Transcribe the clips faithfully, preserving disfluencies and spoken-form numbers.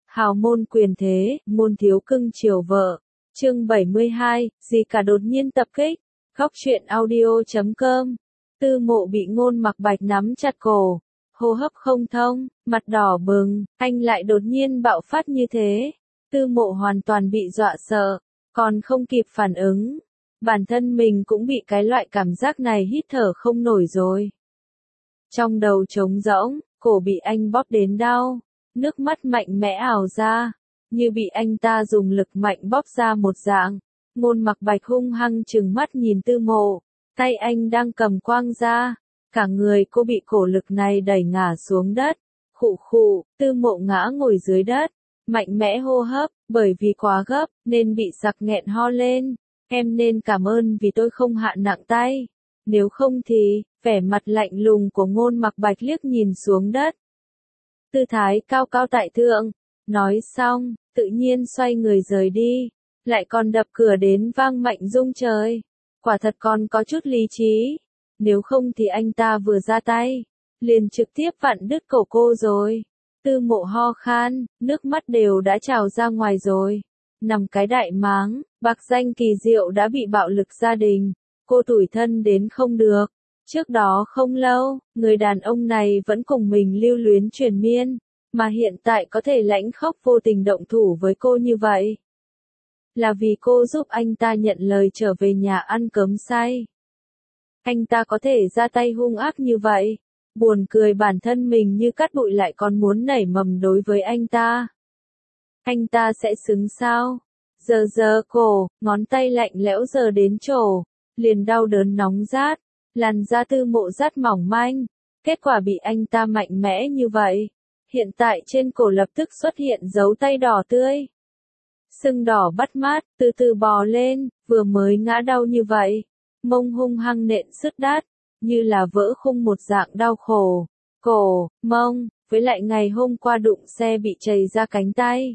Hào môn quyền thế, môn thiếu cưng chiều vợ. Chương bảy mươi hai, gì cả đột nhiên tập kích. Góc truyện audio chấm com. Tư Mộ bị Ngôn Mặc Bạch nắm chặt cổ, hô hấp không thông, mặt đỏ bừng, anh lại đột nhiên bạo phát như thế. Tư Mộ hoàn toàn bị dọa sợ, còn không kịp phản ứng. Bản thân mình cũng bị cái loại cảm giác này hít thở không nổi rồi. Trong đầu trống rỗng, cổ bị anh bóp đến đau, nước mắt mạnh mẽ ào ra, như bị anh ta dùng lực mạnh bóp ra một dạng. Ngôn Mặc Bạch hung hăng trừng mắt nhìn Tư Mộ, tay anh đang cầm quang ra, cả người cô bị cổ lực này đẩy ngả xuống đất. Khụ khụ, Tư Mộ ngã ngồi dưới đất, mạnh mẽ hô hấp, bởi vì quá gấp, nên bị sặc nghẹn ho lên. Em nên cảm ơn vì tôi không hạ nặng tay. Nếu không thì, vẻ mặt lạnh lùng của Ngôn Mặc Bạch liếc nhìn xuống đất. Tư thái cao cao tại thượng, nói xong, tự nhiên xoay người rời đi, lại còn đập cửa đến vang mạnh rung trời. Quả thật còn có chút lý trí, nếu không thì anh ta vừa ra tay, liền trực tiếp vặn đứt cổ cô rồi. Tư Mộ ho khan, nước mắt đều đã trào ra ngoài rồi. Nằm cái đại máng, bạc danh kỳ diệu đã bị bạo lực gia đình, cô tủi thân đến không được. Trước đó không lâu, người đàn ông này vẫn cùng mình lưu luyến triền miên, mà hiện tại có thể lãnh khóc vô tình động thủ với cô như vậy. Là vì cô giúp anh ta nhận lời trở về nhà ăn cơm say. Anh ta có thể ra tay hung ác như vậy, buồn cười bản thân mình như cát bụi lại còn muốn nảy mầm đối với anh ta. Anh ta sẽ xứng sao? Giờ giờ cổ, ngón tay lạnh lẽo giờ đến trổ, liền đau đớn nóng rát, làn da Tư Mộ rát mỏng manh, kết quả bị anh ta mạnh mẽ như vậy. Hiện tại trên cổ lập tức xuất hiện dấu tay đỏ tươi. Sưng đỏ bắt mát, từ từ bò lên, vừa mới ngã đau như vậy. Mông hung hăng nện sứt đát, như là vỡ khung một dạng đau khổ. Cổ, mông, với lại ngày hôm qua đụng xe bị chày ra cánh tay.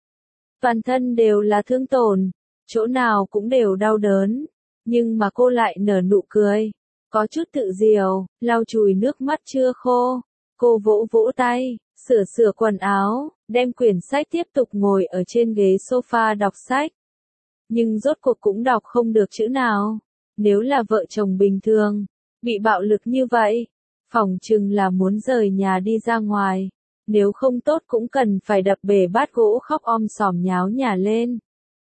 Toàn thân đều là thương tổn, chỗ nào cũng đều đau đớn. Nhưng mà cô lại nở nụ cười, có chút tự diều, lau chùi nước mắt chưa khô. Cô vỗ vỗ tay, sửa sửa quần áo, đem quyển sách tiếp tục ngồi ở trên ghế sofa đọc sách. Nhưng rốt cuộc cũng đọc không được chữ nào. Nếu là vợ chồng bình thường, bị bạo lực như vậy, phỏng chừng là muốn rời nhà đi ra ngoài. Nếu không tốt cũng cần phải đập bể bát gỗ khóc om sòm nháo nhà lên.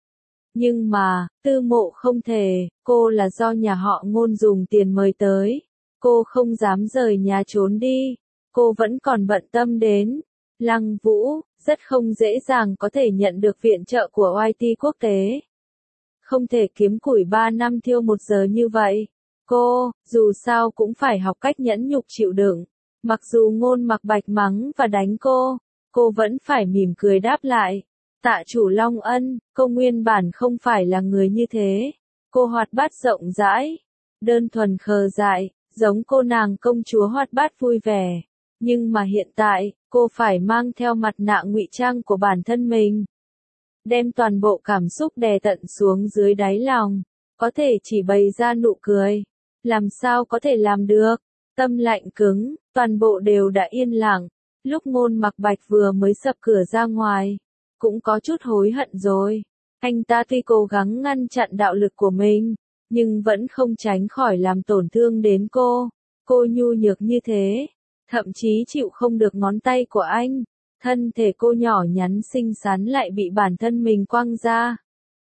Nhưng mà, Tư Mộ không thể, cô là do nhà họ Ngôn dùng tiền mời tới. Cô không dám rời nhà trốn đi, cô vẫn còn bận tâm đến Lăng Vũ, rất không dễ dàng có thể nhận được viện trợ của i tê quốc tế. Không thể kiếm củi ba năm thiêu một giờ như vậy. Cô, dù sao cũng phải học cách nhẫn nhục chịu đựng. Mặc dù Ngôn Mặc Bạch mắng và đánh cô, cô vẫn phải mỉm cười đáp lại. Tạ chủ Long Ân, cô nguyên bản không phải là người như thế. Cô hoạt bát rộng rãi, đơn thuần khờ dại, giống cô nàng công chúa hoạt bát vui vẻ. Nhưng mà hiện tại, cô phải mang theo mặt nạ ngụy trang của bản thân mình. Đem toàn bộ cảm xúc đè tận xuống dưới đáy lòng, có thể chỉ bày ra nụ cười. Làm sao có thể làm được? Tâm lạnh cứng, toàn bộ đều đã yên lặng. Lúc Ngôn Mặc Bạch vừa mới sập cửa ra ngoài, cũng có chút hối hận rồi. Anh ta tuy cố gắng ngăn chặn đạo lực của mình, nhưng vẫn không tránh khỏi làm tổn thương đến cô. Cô nhu nhược như thế, thậm chí chịu không được ngón tay của anh. Thân thể cô nhỏ nhắn xinh xắn lại bị bản thân mình quăng ra.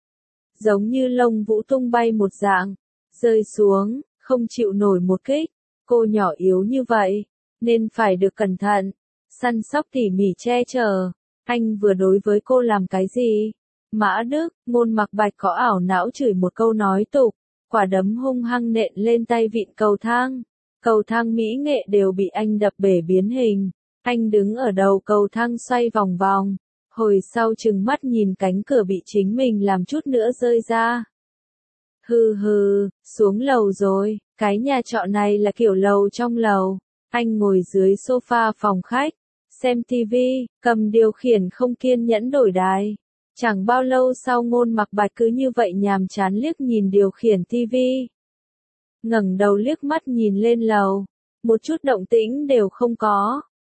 Giống như lông vũ tung bay một dạng, rơi xuống, không chịu nổi một kích. Cô nhỏ yếu như vậy, nên phải được cẩn thận, săn sóc tỉ mỉ che chở. Anh vừa đối với cô làm cái gì? Mã Đức, Ngôn Mặc Bạch có ảo não chửi một câu nói tục, quả đấm hung hăng nện lên tay vịn cầu thang. Cầu thang mỹ nghệ đều bị anh đập bể biến hình. Anh đứng ở đầu cầu thang xoay vòng vòng, hồi sau trừng mắt nhìn cánh cửa bị chính mình làm chút nữa rơi ra. Hừ hừ, xuống lầu rồi, cái nhà trọ này là kiểu lầu trong lầu. Anh ngồi dưới sofa phòng khách, xem tivi, cầm điều khiển không kiên nhẫn đổi đài. Chẳng bao lâu sau Ngôn Mặc Bạch cứ như vậy nhàm chán liếc nhìn điều khiển tivi. Ngẩng đầu liếc mắt nhìn lên lầu, một chút động tĩnh đều không có.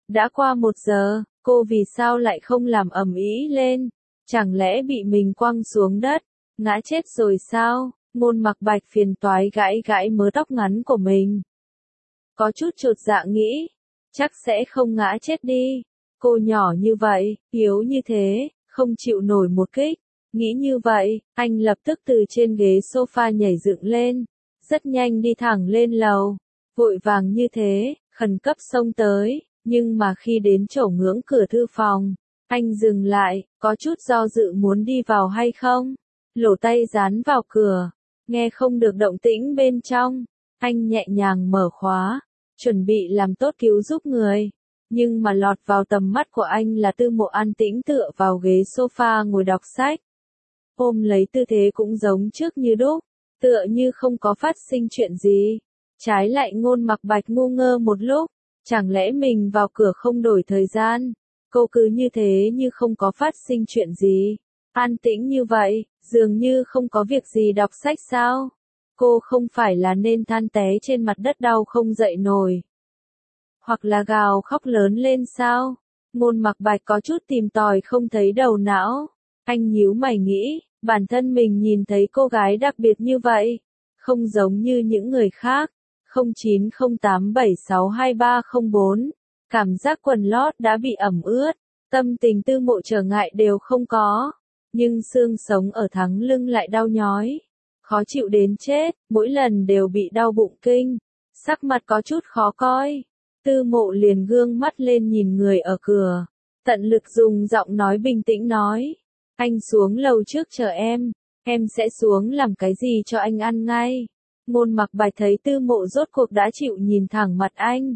Đã qua một giờ, cô vì sao lại không làm ầm ĩ lên? Chẳng lẽ bị mình quăng xuống đất, ngã chết rồi sao? Ngôn Mặc Bạch phiền toái gãi gãi mớ tóc ngắn của mình. Có chút chột dạ nghĩ, chắc sẽ không ngã chết đi. Cô nhỏ như vậy, yếu như thế, không chịu nổi một kích. Nghĩ như vậy, anh lập tức từ trên ghế sofa nhảy dựng lên, rất nhanh đi thẳng lên lầu. Vội vàng như thế, khẩn cấp xông tới, nhưng mà khi đến chỗ ngưỡng cửa thư phòng, anh dừng lại, có chút do dự muốn đi vào hay không. Lỗ tay dán vào cửa, nghe không được động tĩnh bên trong, anh nhẹ nhàng mở khóa, chuẩn bị làm tốt cứu giúp người. Nhưng mà lọt vào tầm mắt của anh là Tư Mộ an tĩnh tựa vào ghế sofa ngồi đọc sách. Ôm lấy tư thế cũng giống trước như đúc, tựa như không có phát sinh chuyện gì. Trái lại Ngôn Mặc Bạch ngu ngơ một lúc, chẳng lẽ mình vào cửa không đổi thời gian? Cô cứ như thế như không có phát sinh chuyện gì. An tĩnh như vậy, dường như không có việc gì đọc sách sao? Cô không phải là nên than té trên mặt đất đau không dậy nổi. Hoặc là gào khóc lớn lên sao? Ngôn Mặc Bạch có chút tìm tòi không thấy đầu não. Anh nhíu mày nghĩ, bản thân mình nhìn thấy cô gái đặc biệt như vậy, không giống như những người khác. không chín không tám bảy sáu hai ba không bốn, cảm giác quần lót đã bị ẩm ướt, tâm tình Tư Mộ trở ngại đều không có, nhưng xương sống ở thắng lưng lại đau nhói, khó chịu đến chết, mỗi lần đều bị đau bụng kinh, sắc mặt có chút khó coi. Tư Mộ liền gương mắt lên nhìn người ở cửa, tận lực dùng giọng nói bình tĩnh nói, anh xuống lầu trước chờ em, em sẽ xuống làm cái gì cho anh ăn ngay. Ngôn Mặc Bạch thấy Tư Mộ rốt cuộc đã chịu nhìn thẳng mặt anh.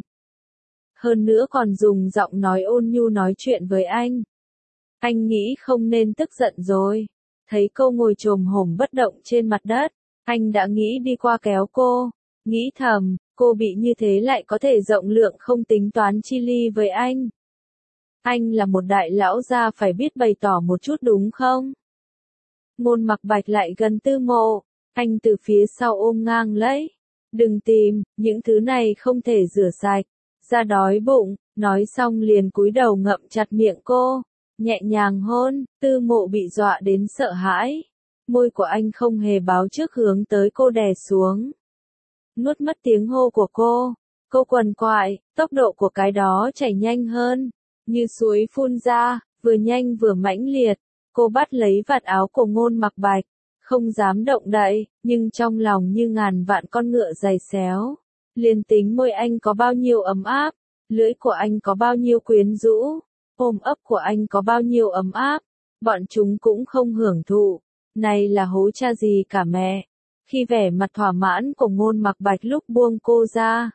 Hơn nữa còn dùng giọng nói ôn nhu nói chuyện với anh. Anh nghĩ không nên tức giận rồi. Thấy cô ngồi chồm hổm bất động trên mặt đất, anh đã nghĩ đi qua kéo cô. Nghĩ thầm, cô bị như thế lại có thể rộng lượng không tính toán chi ly với anh. Anh là một đại lão gia phải biết bày tỏ một chút đúng không? Ngôn Mặc Bạch lại gần Tư Mộ. Anh từ phía sau ôm ngang lấy. Đừng tìm, những thứ này không thể rửa sạch. Da đói bụng, nói xong liền cúi đầu ngậm chặt miệng cô. Nhẹ nhàng hôn, Tư Mộ bị dọa đến sợ hãi. Môi của anh không hề báo trước hướng tới cô đè xuống. Nuốt mất tiếng hô của cô. Cô quằn quại, tốc độ của cái đó chảy nhanh hơn. Như suối phun ra, vừa nhanh vừa mãnh liệt. Cô bắt lấy vạt áo của Ngôn Mặc Bạch. Không dám động đậy, nhưng trong lòng như ngàn vạn con ngựa giày xéo. Liền tính môi anh có bao nhiêu ấm áp, lưỡi của anh có bao nhiêu quyến rũ, ôm ấp của anh có bao nhiêu ấm áp, bọn chúng cũng không hưởng thụ. Này là hố cha gì cả mẹ. Khi vẻ mặt thỏa mãn của Ngôn Mặc Bạch lúc buông cô ra,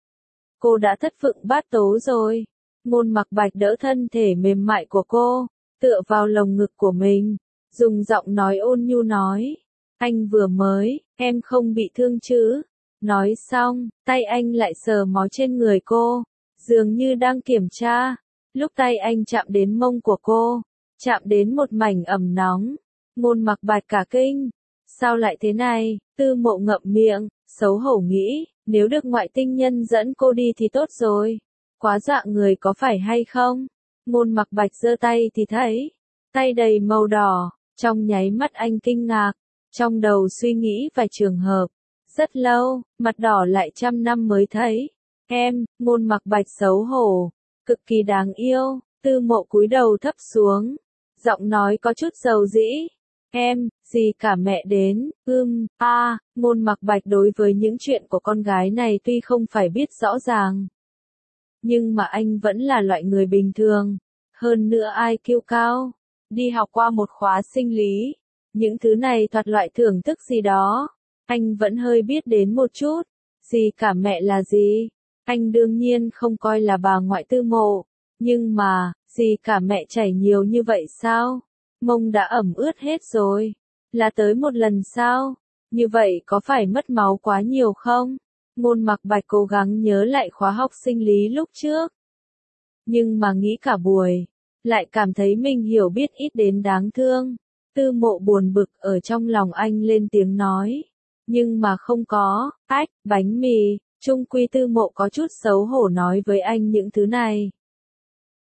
cô đã thất vựng bát tố rồi. Ngôn Mặc Bạch đỡ thân thể mềm mại của cô, tựa vào lồng ngực của mình. Dùng giọng nói ôn nhu nói, anh vừa mới, em không bị thương chứ? Nói xong, tay anh lại sờ mó trên người cô, dường như đang kiểm tra. Lúc tay anh chạm đến mông của cô, chạm đến một mảnh ẩm nóng, Ngôn Mặc Bạch cả kinh. Sao lại thế này? Tư Mộ ngậm miệng, xấu hổ nghĩ, nếu được ngoại tinh nhân dẫn cô đi thì tốt rồi. Quá dọa người có phải hay không? Ngôn Mặc Bạch giơ tay thì thấy, tay đầy màu đỏ. Trong nháy mắt anh kinh ngạc, trong đầu suy nghĩ vài trường hợp. Rất lâu, mặt đỏ lại trăm năm mới thấy. Em, Ngôn Mặc Bạch xấu hổ, cực kỳ đáng yêu. Tư Mộ cúi đầu thấp xuống, giọng nói có chút dầu dĩ. Em, gì cả mẹ đến, ưm, a, à, Ngôn Mặc Bạch đối với những chuyện của con gái này tuy không phải biết rõ ràng. Nhưng mà anh vẫn là loại người bình thường, hơn nữa i kiu cao. Đi học qua một khóa sinh lý, những thứ này thoạt loại thưởng thức gì đó, anh vẫn hơi biết đến một chút. Gì cả mẹ là gì? Anh đương nhiên không coi là bà ngoại Tư Mộ, nhưng mà, gì cả mẹ chảy nhiều như vậy sao? Mông đã ẩm ướt hết rồi, là tới một lần sao? Như vậy có phải mất máu quá nhiều không? Ngôn Mặc Bạch cố gắng nhớ lại khóa học sinh lý lúc trước. Nhưng mà nghĩ cả buổi, lại cảm thấy mình hiểu biết ít đến đáng thương. Tư Mộ buồn bực ở trong lòng anh lên tiếng nói. Nhưng mà không có, ách, bánh mì, chung quy Tư Mộ có chút xấu hổ nói với anh những thứ này.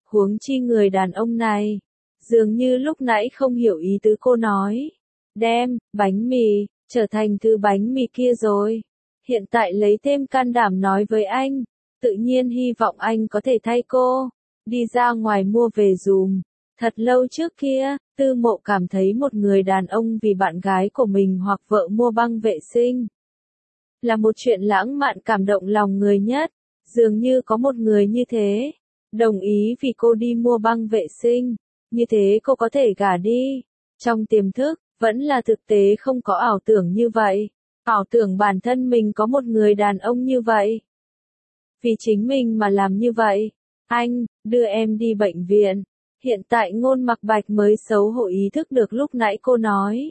huống chi người đàn ông này. Dường như lúc nãy không hiểu ý tứ cô nói. Đem, bánh mì, trở thành thứ bánh mì kia rồi. Hiện tại lấy thêm can đảm nói với anh. Tự nhiên hy vọng anh có thể thay cô. Đi ra ngoài mua về dùm. Thật lâu trước kia, Tư Mộ cảm thấy một người đàn ông vì bạn gái của mình hoặc vợ mua băng vệ sinh. Là một chuyện lãng mạn cảm động lòng người nhất. Dường như có một người như thế. Đồng ý vì cô đi mua băng vệ sinh. Như thế cô có thể gả đi. Trong tiềm thức, vẫn là thực tế không có ảo tưởng như vậy. Ảo tưởng bản thân mình có một người đàn ông như vậy. Vì chính mình mà làm như vậy. Anh, đưa em đi bệnh viện. Hiện tại Ngôn Mặc Bạch mới xấu hổ ý thức được lúc nãy cô nói.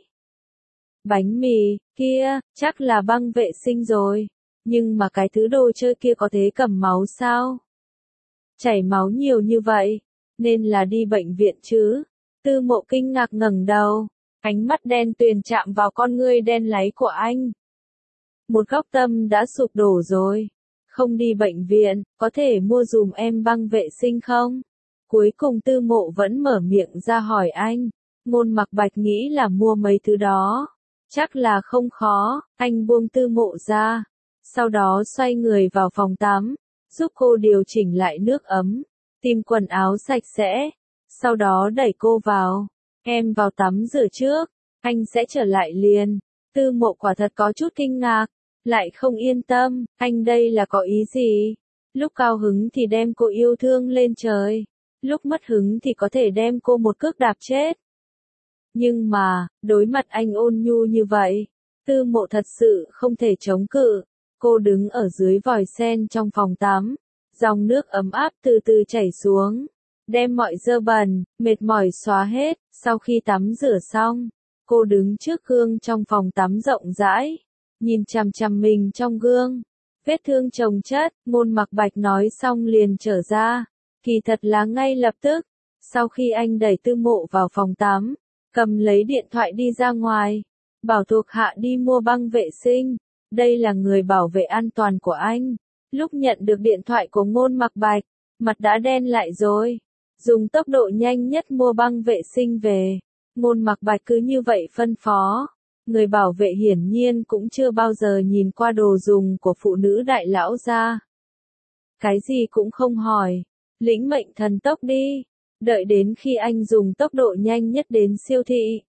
Bánh mì, kia, chắc là băng vệ sinh rồi. Nhưng mà cái thứ đồ chơi kia có thể cầm máu sao? Chảy máu nhiều như vậy, nên là đi bệnh viện chứ. Tư Mộ kinh ngạc ngẩng đầu, ánh mắt đen tuyền chạm vào con ngươi đen láy của anh. Một góc tâm đã sụp đổ rồi. Không đi bệnh viện, có thể mua dùm em băng vệ sinh không? Cuối cùng Tư Mộ vẫn mở miệng ra hỏi anh. Ngôn Mặc Bạch nghĩ là mua mấy thứ đó. Chắc là không khó, anh buông Tư Mộ ra. Sau đó xoay người vào phòng tắm, giúp cô điều chỉnh lại nước ấm, tìm quần áo sạch sẽ. Sau đó đẩy cô vào. Em vào tắm rửa trước, anh sẽ trở lại liền. Tư Mộ quả thật có chút kinh ngạc, lại không yên tâm, anh đây là có ý gì? Lúc cao hứng thì đem cô yêu thương lên trời, lúc mất hứng thì có thể đem cô một cước đạp chết. Nhưng mà, đối mặt anh ôn nhu như vậy, Tư Mộ thật sự không thể chống cự. Cô đứng ở dưới vòi sen trong phòng tắm, dòng nước ấm áp từ từ chảy xuống, đem mọi dơ bẩn, mệt mỏi xóa hết. Sau khi tắm rửa xong, cô đứng trước gương trong phòng tắm rộng rãi, nhìn chằm chằm mình trong gương. Vết thương chồng chất, Ngôn Mặc Bạch nói xong liền trở ra. Kỳ thật là ngay lập tức, sau khi anh đẩy Tư Mộ vào phòng tắm, cầm lấy điện thoại đi ra ngoài, bảo thuộc hạ đi mua băng vệ sinh. Đây là người bảo vệ an toàn của anh. Lúc nhận được điện thoại của Ngôn Mặc Bạch, mặt đã đen lại rồi. Dùng tốc độ nhanh nhất mua băng vệ sinh về. Ngôn Mặc Bạch cứ như vậy phân phó. Người bảo vệ hiển nhiên cũng chưa bao giờ nhìn qua đồ dùng của phụ nữ đại lão gia. Cái gì cũng không hỏi. Lĩnh mệnh thần tốc đi. Đợi đến khi anh dùng tốc độ nhanh nhất đến siêu thị.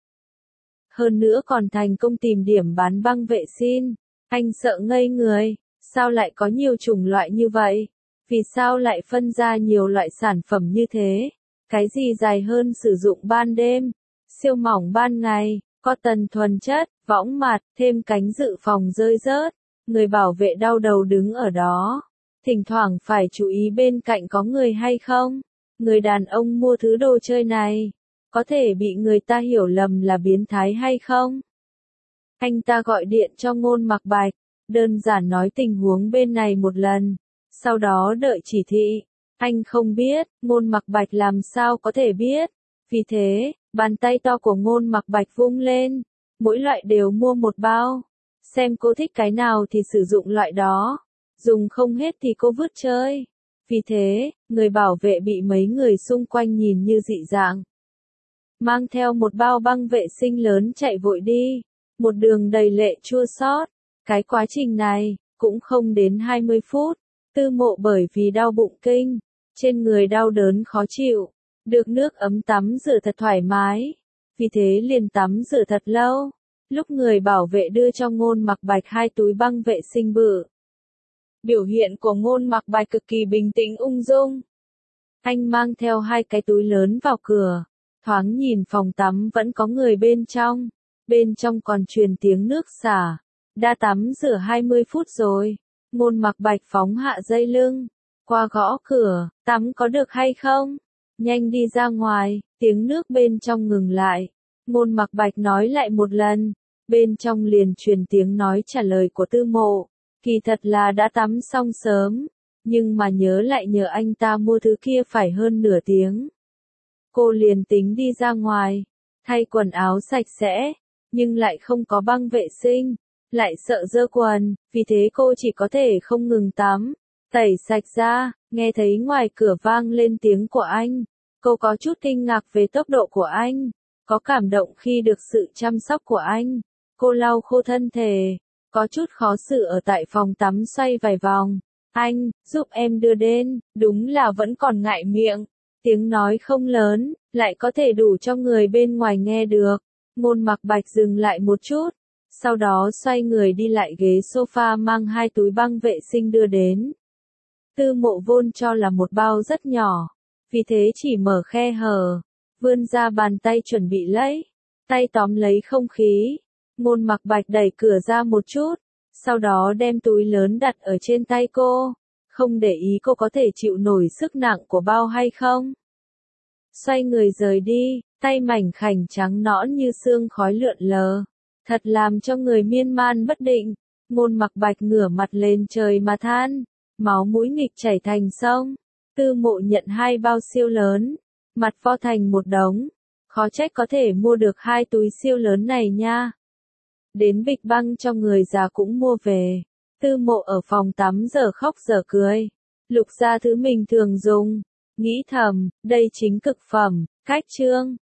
Hơn nữa còn thành công tìm điểm bán băng vệ sinh. Anh sợ ngây người, sao lại có nhiều chủng loại như vậy? Vì sao lại phân ra nhiều loại sản phẩm như thế? Cái gì dài hơn sử dụng ban đêm, siêu mỏng ban ngày, cotton thuần chất, võng mạt, thêm cánh dự phòng rơi rớt. Người bảo vệ đau đầu đứng ở đó, thỉnh thoảng phải chú ý bên cạnh có người hay không. Người đàn ông mua thứ đồ chơi này, có thể bị người ta hiểu lầm là biến thái hay không? Anh ta gọi điện cho Ngôn Mặc Bạch, đơn giản nói tình huống bên này một lần, sau đó đợi chỉ thị. Anh không biết, Ngôn Mặc Bạch làm sao có thể biết. Vì thế, bàn tay to của Ngôn Mặc Bạch vung lên, mỗi loại đều mua một bao. Xem cô thích cái nào thì sử dụng loại đó, dùng không hết thì cô vứt chơi. Vì thế, người bảo vệ bị mấy người xung quanh nhìn như dị dạng. Mang theo một bao băng vệ sinh lớn chạy vội đi. Một đường đầy lệ chua xót. Cái quá trình này, cũng không đến hai mươi phút. Tư Mộ bởi vì đau bụng kinh, trên người đau đớn khó chịu, được nước ấm tắm rửa thật thoải mái. Vì thế liền tắm rửa thật lâu. Lúc người bảo vệ đưa cho Ngôn Mặc Bạch hai túi băng vệ sinh bự. Biểu hiện của Ngôn Mặc Bạch cực kỳ bình tĩnh ung dung. Anh mang theo hai cái túi lớn vào cửa, thoáng nhìn phòng tắm vẫn có người bên trong. Bên trong còn truyền tiếng nước xả. Đã tắm rửa hai mươi phút rồi. Ngôn Mặc Bạch phóng hạ dây lưng, qua gõ cửa, tắm có được hay không? Nhanh đi ra ngoài. Tiếng nước bên trong ngừng lại. Ngôn Mặc Bạch nói lại một lần. Bên trong liền truyền tiếng nói trả lời của Tư Mộ. Kỳ thật là đã tắm xong sớm, nhưng mà nhớ lại nhờ anh ta mua thứ kia phải hơn nửa tiếng. Cô liền tính đi ra ngoài, thay quần áo sạch sẽ, nhưng lại không có băng vệ sinh, lại sợ dơ quần, vì thế cô chỉ có thể không ngừng tắm, tẩy sạch ra, Nghe thấy ngoài cửa vang lên tiếng của anh, cô có chút kinh ngạc về tốc độ của anh, có cảm động khi được sự chăm sóc của anh. Cô lau khô thân thể, có chút khó xử ở tại phòng tắm xoay vài vòng. Anh, giúp em đưa đến, đúng là vẫn còn ngại miệng. Tiếng nói không lớn, lại có thể đủ cho người bên ngoài nghe được. Ngôn Mặc Bạch dừng lại một chút, sau đó xoay người đi lại ghế sofa mang hai túi băng vệ sinh đưa đến. Tư Mộ vốn cho là một bao rất nhỏ, vì thế chỉ mở khe hở, vươn ra bàn tay chuẩn bị lấy, tay tóm lấy không khí. Ngôn Mặc Bạch đẩy cửa ra một chút, sau đó đem túi lớn đặt ở trên tay cô, không để ý cô có thể chịu nổi sức nặng của bao hay không. Xoay người rời đi, tay mảnh khảnh trắng nõn như sương khói lượn lờ, thật làm cho người miên man bất định. Ngôn Mặc Bạch ngửa mặt lên trời mà than, máu mũi nghịch chảy thành sông. Tư Mộ nhận hai bao siêu lớn, mặt vo thành một đống, khó trách có thể mua được hai túi siêu lớn này nha. Đến bịch băng cho người già cũng mua về. Tư Mộ ở phòng tắm giờ khóc giờ cười, lục ra thứ mình thường dùng, nghĩ thầm, đây chính cực phẩm. Cách chương